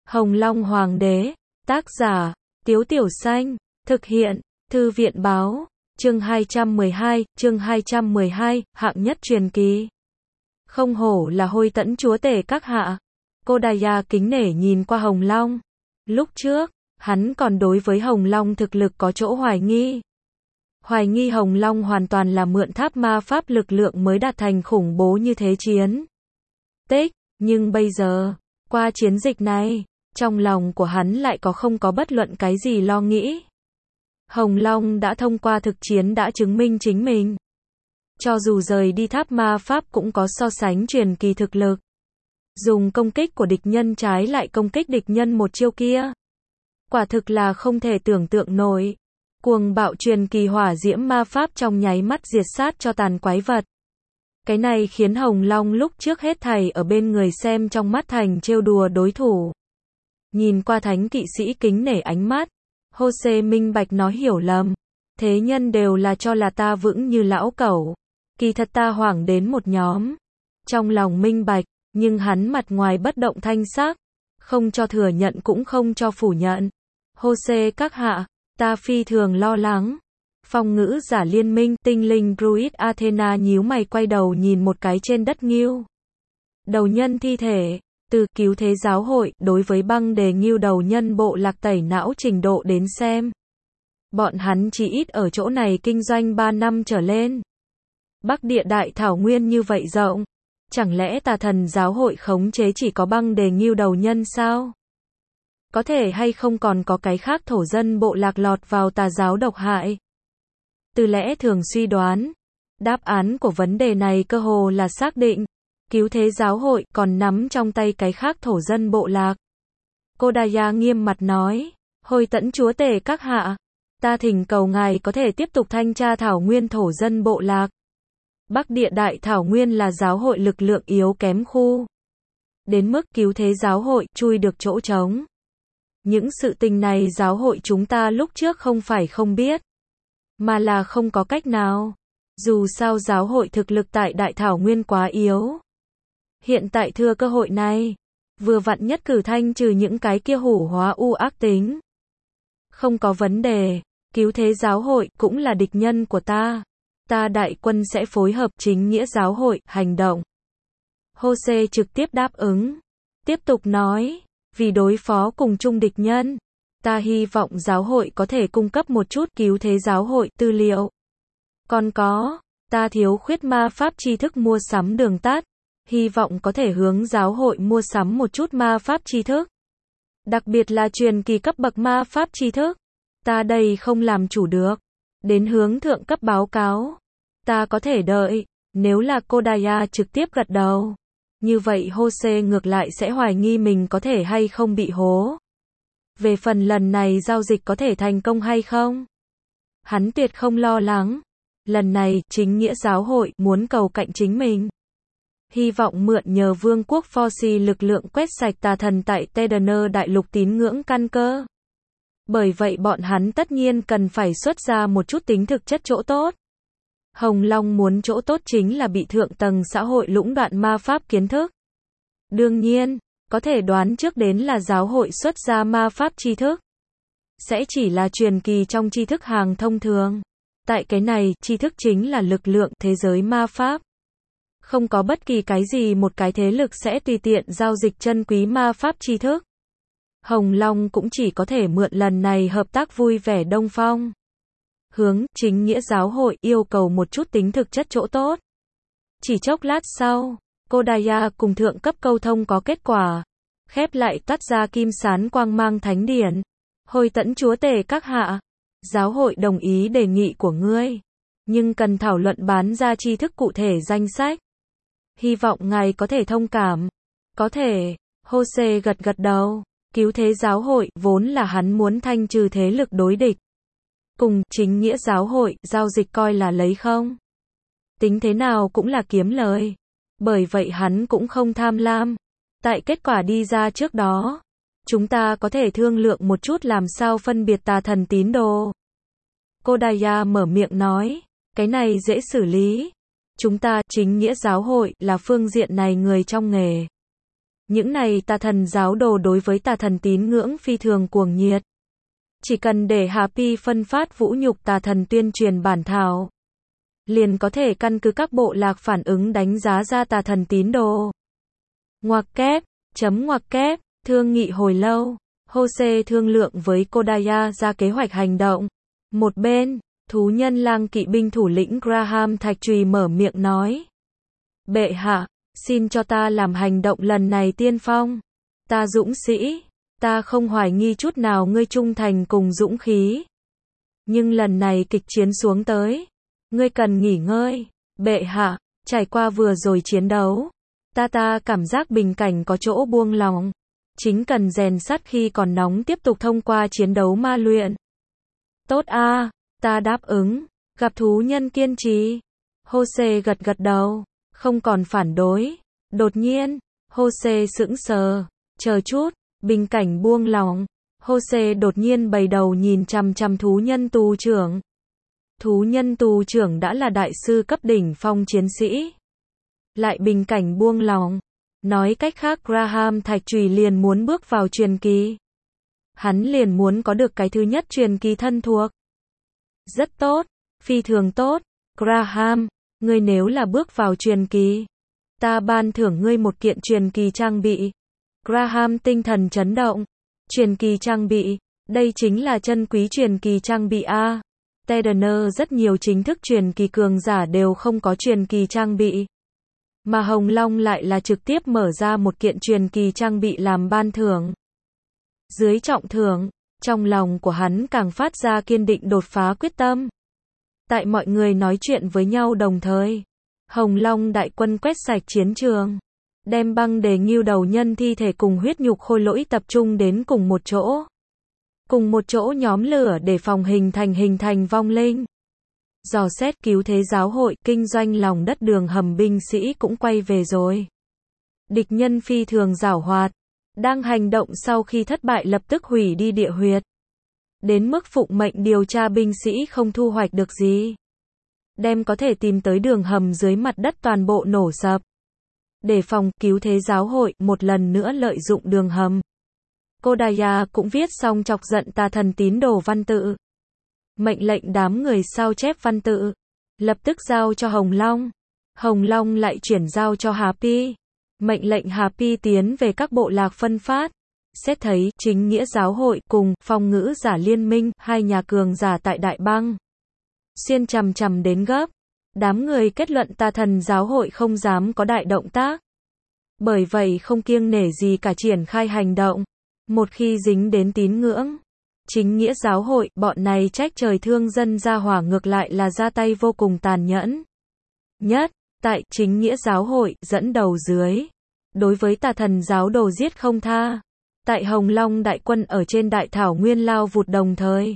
Hồng Long Hoàng đế, tác giả, Tiếu Tiểu Xanh, thực hiện, Thư viện báo, chương 212, hạng nhất truyền kỳ. Không hổ là Hôi Tẫn chúa tể các hạ. Kodaya kính nể nhìn qua Hồng Long. Lúc trước, hắn còn đối với Hồng Long thực lực có chỗ hoài nghi. Hoài nghi Hồng Long hoàn toàn là mượn tháp ma pháp lực lượng mới đạt thành khủng bố như thế chiến tích, nhưng bây giờ, qua chiến dịch này, trong lòng của hắn lại không có bất luận cái gì lo nghĩ. Hồng Long đã thông qua thực chiến đã chứng minh chính mình. Cho dù rời đi tháp ma pháp cũng có so sánh truyền kỳ thực lực. Dùng công kích của địch nhân trái lại công kích địch nhân một chiêu kia. Quả thực là không thể tưởng tượng nổi. Cuồng bạo truyền kỳ hỏa diễm ma pháp trong nháy mắt diệt sát cho tàn quái vật. Cái này khiến Hồng Long lúc trước hết thảy ở bên người xem trong mắt thành trêu đùa đối thủ. Nhìn qua thánh kỵ sĩ kính nể ánh mắt, Jose minh bạch nói hiểu lầm. Thế nhân đều là cho là ta vững như lão cẩu. Kỳ thật ta hoảng đến một nhóm. Trong lòng minh bạch, nhưng hắn mặt ngoài bất động thanh sắc. Không cho thừa nhận cũng không cho phủ nhận. Jose các hạ, ta phi thường lo lắng. Phong ngữ giả liên minh tinh linh Druid Athena nhíu mày quay đầu nhìn một cái trên đất nghưu đầu nhân thi thể. Từ cứu thế giáo hội đối với băng đề nghưu đầu nhân bộ lạc tẩy não trình độ đến xem. Bọn hắn chỉ ít ở chỗ này kinh doanh 3 năm trở lên. Bắc địa đại thảo nguyên như vậy rộng. Chẳng lẽ tà thần giáo hội khống chế chỉ có băng đề nghưu đầu nhân sao? Có thể hay không còn có cái khác thổ dân bộ lạc lọt vào tà giáo độc hại? Từ lẽ thường suy đoán, đáp án của vấn đề này cơ hồ là xác định. Cứu thế giáo hội còn nắm trong tay cái khác thổ dân bộ lạc. Kodaya nghiêm mặt nói, Hôi Tẫn chúa tể các hạ, ta thỉnh cầu ngài có thể tiếp tục thanh tra thảo nguyên thổ dân bộ lạc. Bắc địa đại thảo nguyên là giáo hội lực lượng yếu kém khu. Đến mức cứu thế giáo hội chui được chỗ trống. Những sự tình này giáo hội chúng ta lúc trước không phải không biết, mà là không có cách nào. Dù sao giáo hội thực lực tại đại thảo nguyên quá yếu. Hiện tại thừa cơ hội này, vừa vặn nhất cử thanh trừ những cái kia hủ hóa ác tính. Không có vấn đề, cứu thế giáo hội cũng là địch nhân của ta. Ta đại quân sẽ phối hợp chính nghĩa giáo hội, hành động. Jose trực tiếp đáp ứng. Tiếp tục nói, vì đối phó cùng chung địch nhân, ta hy vọng giáo hội có thể cung cấp một chút cứu thế giáo hội tư liệu. Còn có, ta thiếu khuyết ma pháp tri thức mua sắm đường tắt. Hy vọng có thể hướng giáo hội mua sắm một chút ma pháp tri thức. Đặc biệt là truyền kỳ cấp bậc ma pháp tri thức. Ta đây không làm chủ được. Đến hướng thượng cấp báo cáo. Ta có thể đợi. Nếu là Kodaya trực tiếp gật đầu. Như vậy Jose ngược lại sẽ hoài nghi mình có thể hay không bị hố. Về phần lần này giao dịch có thể thành công hay không, hắn tuyệt không lo lắng. Lần này chính nghĩa giáo hội muốn cầu cạnh chính mình. Hy vọng mượn nhờ vương quốc Forsi lực lượng quét sạch tà thần tại Tedaner đại lục tín ngưỡng căn cơ. Bởi vậy bọn hắn tất nhiên cần phải xuất ra một chút tính thực chất chỗ tốt. Hồng Long muốn chỗ tốt chính là bị thượng tầng xã hội lũng đoạn ma pháp kiến thức. Đương nhiên, có thể đoán trước đến là giáo hội xuất ra ma pháp tri thức. Sẽ chỉ là truyền kỳ trong tri thức hàng thông thường. Tại cái này, tri thức chính là lực lượng thế giới ma pháp. Không có bất kỳ cái gì một cái thế lực sẽ tùy tiện giao dịch chân quý ma pháp tri thức. Hồng Long cũng chỉ có thể mượn lần này hợp tác vui vẻ Đông Phong. Hướng chính nghĩa giáo hội yêu cầu một chút tính thực chất chỗ tốt. Chỉ chốc lát sau, Kodaya cùng thượng cấp câu thông có kết quả. Khép lại tắt ra kim sán quang mang thánh điển. Hôi Tẫn chúa tể các hạ, giáo hội đồng ý đề nghị của ngươi, nhưng cần thảo luận bán ra tri thức cụ thể danh sách. Hy vọng ngài có thể thông cảm. Có thể, Jose gật đầu. Cứu thế giáo hội vốn là hắn muốn thanh trừ thế lực đối địch. Cùng chính nghĩa giáo hội giao dịch coi là lấy không. Tính thế nào cũng là kiếm lời. Bởi vậy hắn cũng không tham lam. Tại kết quả đi ra trước đó, chúng ta có thể thương lượng một chút làm sao phân biệt tà thần tín đồ. Kodaya mở miệng nói, cái này dễ xử lý. Chúng ta, chính nghĩa giáo hội, là phương diện này người trong nghề. Những này tà thần giáo đồ đối với tà thần tín ngưỡng phi thường cuồng nhiệt. Chỉ cần để Happy phân phát vũ nhục tà thần tuyên truyền bản thảo, liền có thể căn cứ các bộ lạc phản ứng đánh giá ra tà thần tín đồ. Ngoặc kép, ngoặc kép, thương nghị hồi lâu, Jose thương lượng với Kodaya ra kế hoạch hành động. Một bên, thú nhân lang kỵ binh thủ lĩnh Graham Thạch Trùy mở miệng nói. Bệ hạ, xin cho ta làm hành động lần này tiên phong. Ta dũng sĩ, ta không hoài nghi chút nào ngươi trung thành cùng dũng khí. Nhưng lần này kịch chiến xuống tới, ngươi cần nghỉ ngơi. Bệ hạ, trải qua vừa rồi chiến đấu, ta cảm giác bình cảnh có chỗ buông lòng. Chính cần rèn sắt khi còn nóng tiếp tục thông qua chiến đấu ma luyện. Tốt a, ta đáp ứng. Gặp thú nhân kiên trì. Jose gật gật đầu, không còn phản đối. Đột nhiên, Jose sững sờ, chờ chút, bình cảnh buông lỏng. Jose đột nhiên bày đầu nhìn chằm chằm thú nhân tù trưởng. Thú nhân tù trưởng đã là đại sư cấp đỉnh phong chiến sĩ. Lại bình cảnh buông lỏng. Nói cách khác Graham Thạch Trùy liền muốn bước vào truyền kỳ. Hắn liền muốn có được cái thứ nhất truyền kỳ thân thuộc. Rất tốt, phi thường tốt. Graham, ngươi nếu là bước vào truyền kỳ, ta ban thưởng ngươi một kiện truyền kỳ trang bị. Graham tinh thần chấn động. Truyền kỳ trang bị, đây chính là chân quý truyền kỳ trang bị a. Tedener rất nhiều chính thức truyền kỳ cường giả đều không có truyền kỳ trang bị. Mà Hồng Long lại là trực tiếp mở ra một kiện truyền kỳ trang bị làm ban thưởng. Dưới trọng thưởng, trong lòng của hắn càng phát ra kiên định đột phá quyết tâm. Tại mọi người nói chuyện với nhau đồng thời, Hồng Long đại quân quét sạch chiến trường, đem băng đề ngưu đầu nhân thi thể cùng huyết nhục khôi lỗi tập trung đến cùng một chỗ. Cùng một chỗ nhóm lửa để phòng hình thành vong linh. Dò xét cứu thế giáo hội, kinh doanh lòng đất đường hầm binh sĩ cũng quay về rồi. Địch nhân phi thường giảo hoạt, đang hành động sau khi thất bại lập tức hủy đi địa huyệt. Đến mức phụng mệnh điều tra binh sĩ không thu hoạch được gì. Đem có thể tìm tới đường hầm dưới mặt đất toàn bộ nổ sập. Để phòng cứu thế giáo hội một lần nữa lợi dụng đường hầm. Kodaya cũng viết xong chọc giận tà thần tín đồ văn tự. Mệnh lệnh đám người sao chép văn tự, lập tức giao cho Hồng Long. Hồng Long lại chuyển giao cho Happy. Mệnh lệnh Happy tiến về các bộ lạc phân phát. Xét thấy chính nghĩa giáo hội cùng phong ngữ giả liên minh, hai nhà cường giả tại Đại Băng. Xuyên chằm đến gấp. Đám người kết luận tà thần giáo hội không dám có đại động tác. Bởi vậy không kiêng nể gì cả triển khai hành động. Một khi dính đến tín ngưỡng, chính nghĩa giáo hội, bọn này trách trời thương dân ra hỏa ngược lại là ra tay vô cùng tàn nhẫn. Nhất, tại chính nghĩa giáo hội, dẫn đầu dưới. Đối với tà thần giáo đồ giết không tha. Tại Hồng Long đại quân ở trên đại thảo nguyên lao vụt đồng thời.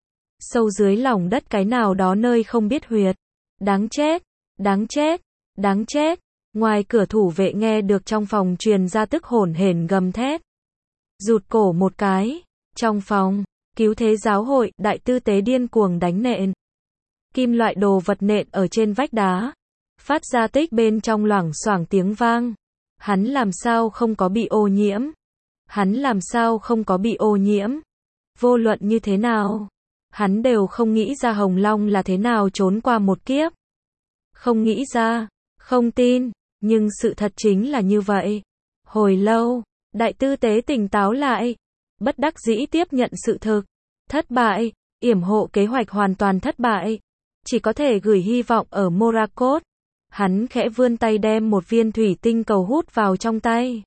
Sâu dưới lòng đất cái nào đó nơi không biết huyệt. Đáng chết, đáng chết, đáng chết. Ngoài cửa thủ vệ nghe được trong phòng truyền ra tức hổn hển gầm thét. Rụt cổ một cái. Trong phòng, cứu thế giáo hội, đại tư tế điên cuồng đánh nện. Kim loại đồ vật nện ở trên vách đá. Phát ra tích bên trong loảng xoảng tiếng vang. Hắn làm sao không có bị ô nhiễm? Hắn làm sao không có bị ô nhiễm? Vô luận như thế nào? Hắn đều không nghĩ ra Hồng Long là thế nào trốn qua một kiếp. Không nghĩ ra, không tin, nhưng sự thật chính là như vậy. Hồi lâu, đại tư tế tỉnh táo lại. Bất đắc dĩ tiếp nhận sự thực. Thất bại, yểm hộ kế hoạch hoàn toàn thất bại. Chỉ có thể gửi hy vọng ở Morakot. Hắn khẽ vươn tay đem một viên thủy tinh cầu hút vào trong tay.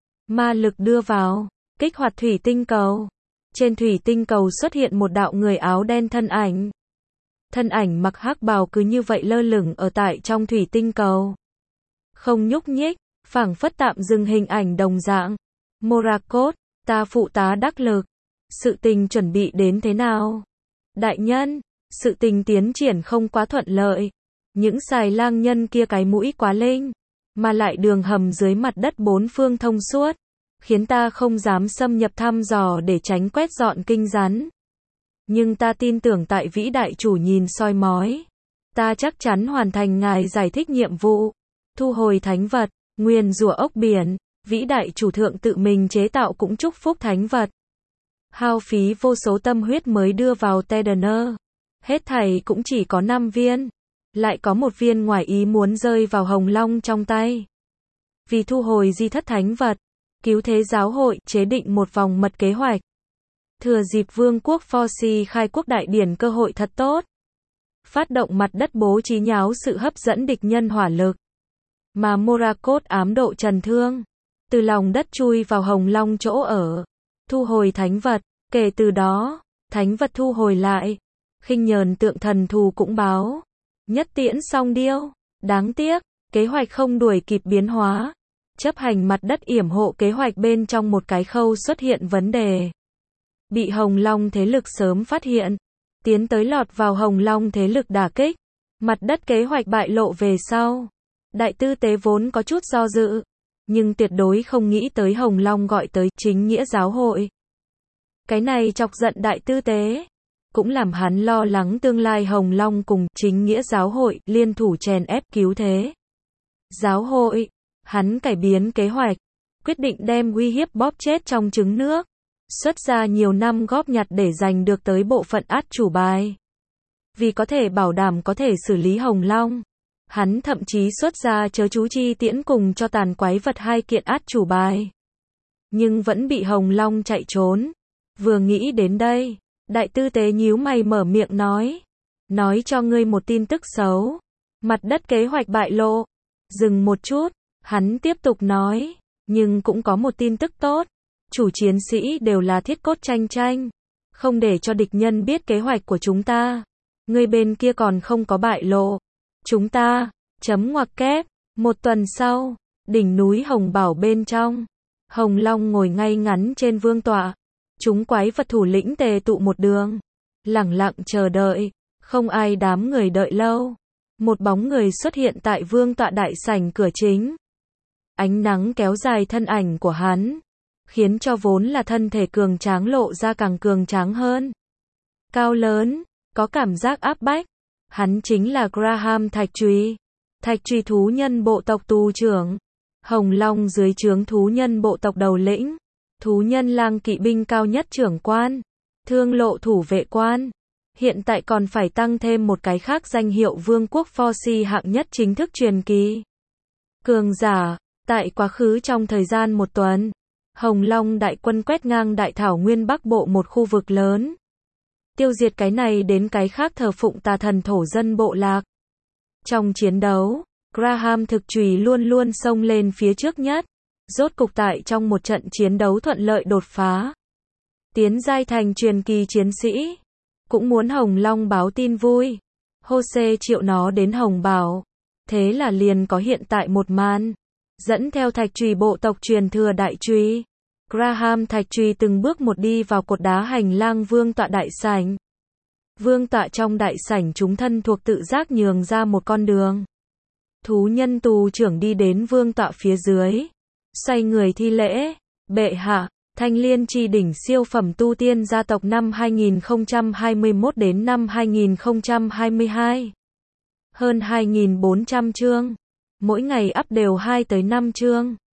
Ma lực đưa vào, kích hoạt thủy tinh cầu. Trên thủy tinh cầu xuất hiện một đạo người áo đen thân ảnh. Thân ảnh mặc hắc bào cứ như vậy lơ lửng ở tại trong thủy tinh cầu. Không nhúc nhích, phảng phất tạm dừng hình ảnh đồng dạng. Morakot, ta phụ tá đắc lực. Sự tình chuẩn bị đến thế nào? Đại nhân, sự tình tiến triển không quá thuận lợi. Những xài lang nhân kia cái mũi quá linh. Mà lại đường hầm dưới mặt đất bốn phương thông suốt. Khiến ta không dám xâm nhập thăm dò để tránh quét dọn kinh rắn. Nhưng ta tin tưởng tại vĩ đại chủ nhìn soi mói. Ta chắc chắn hoàn thành ngài giải thích nhiệm vụ. Thu hồi thánh vật, nguyền rủa ốc biển. vĩ đại chủ thượng tự mình chế tạo cũng chúc phúc thánh vật. Hao phí vô số tâm huyết mới đưa vào Tedener. Hết thảy cũng chỉ có 5 viên. Lại có một viên ngoài ý muốn rơi vào Hồng Long trong tay. Vì thu hồi di thất thánh vật, cứu thế giáo hội chế định một vòng mật kế hoạch. Thừa dịp vương quốc Forci khai quốc đại điển cơ hội thật tốt. Phát động mặt đất bố trí nháo sự hấp dẫn địch nhân hỏa lực. Mà Morakot ám độ trần thương. Từ lòng đất chui vào Hồng Long chỗ ở. Thu hồi thánh vật. Kể từ đó, thánh vật thu hồi lại. Khinh nhờn tượng thần thù cũng báo. Nhất tiễn song điêu. Đáng tiếc, kế hoạch không đuổi kịp biến hóa. Chấp hành mặt đất yểm hộ kế hoạch bên trong một cái khâu xuất hiện vấn đề. Bị Hồng Long thế lực sớm phát hiện. Tiến tới lọt vào Hồng Long thế lực đả kích. Mặt đất kế hoạch bại lộ về sau. Đại tư tế vốn có chút do dự. Nhưng tuyệt đối không nghĩ tới Hồng Long gọi tới chính nghĩa giáo hội. Cái này chọc giận đại tư tế. Cũng làm hắn lo lắng tương lai Hồng Long cùng chính nghĩa giáo hội liên thủ chèn ép cứu thế giáo hội. Hắn cải biến kế hoạch. Quyết định đem uy hiếp bóp chết trong trứng nước. Xuất ra nhiều năm góp nhặt để giành được tới bộ phận át chủ bài. Vì có thể bảo đảm có thể xử lý Hồng Long. Hắn thậm chí xuất ra chớ chú chi tiễn cùng cho tàn quái vật 2 kiện át chủ bài. Nhưng vẫn bị Hồng Long chạy trốn. Vừa nghĩ đến đây, đại tư tế nhíu mày mở miệng nói. Nói cho ngươi một tin tức xấu. Mặt đất kế hoạch bại lộ. Dừng một chút, hắn tiếp tục nói. Nhưng cũng có một tin tức tốt. Chủ chiến sĩ đều là thiết cốt tranh tranh. Không để cho địch nhân biết kế hoạch của chúng ta. Người bên kia còn không có bại lộ. Chúng ta, chấm ngoặc kép. Một tuần sau, đỉnh núi Hồng Bảo bên trong. Hồng Long ngồi ngay ngắn trên vương tọa. Chúng quái vật thủ lĩnh tề tụ một đường. Lẳng lặng chờ đợi. Không ai đám người đợi lâu. Một bóng người xuất hiện tại vương tọa đại sảnh cửa chính. Ánh nắng kéo dài thân ảnh của hắn. Khiến cho vốn là thân thể cường tráng lộ ra càng cường tráng hơn. Cao lớn, có cảm giác áp bách. Hắn chính là Graham Thạch Trùy. Thạch Trùy thú nhân bộ tộc tù trưởng. Hồng Long dưới trướng thú nhân bộ tộc đầu lĩnh. Thú nhân lang kỵ binh cao nhất trưởng quan. Thương lộ thủ vệ quan. Hiện tại còn phải tăng thêm một cái khác danh hiệu vương quốc Forci hạng nhất chính thức truyền kỳ. Cường giả, tại quá khứ trong thời gian một tuần. Hồng Long đại quân quét ngang đại thảo nguyên Bắc Bộ một khu vực lớn. Tiêu diệt cái này đến cái khác thờ phụng tà thần thổ dân bộ lạc. Trong chiến đấu, Graham Thực Trùy luôn luôn xông lên phía trước nhất. Rốt cục tại trong một trận chiến đấu thuận lợi đột phá. Tiến giai thành truyền kỳ chiến sĩ. Cũng muốn Hồng Long báo tin vui. Jose triệu nó đến Hồng Bảo. Thế là liền có hiện tại một màn. Dẫn theo Thạch Trùy bộ tộc truyền thừa đại trùy. Graham Thạch Trùy từng bước một đi vào cột đá hành lang vương tọa đại sảnh. Vương tọa trong đại sảnh chúng thân thuộc tự giác nhường ra một con đường. Thú nhân tù trưởng đi đến vương tọa phía dưới. Xoay người thi lễ. Bệ hạ, Thanh Liên chi đỉnh siêu phẩm tu tiên gia tộc năm 2021 đến năm 2022. Hơn 2.400 chương. Mỗi ngày up đều 2 tới 5 chương.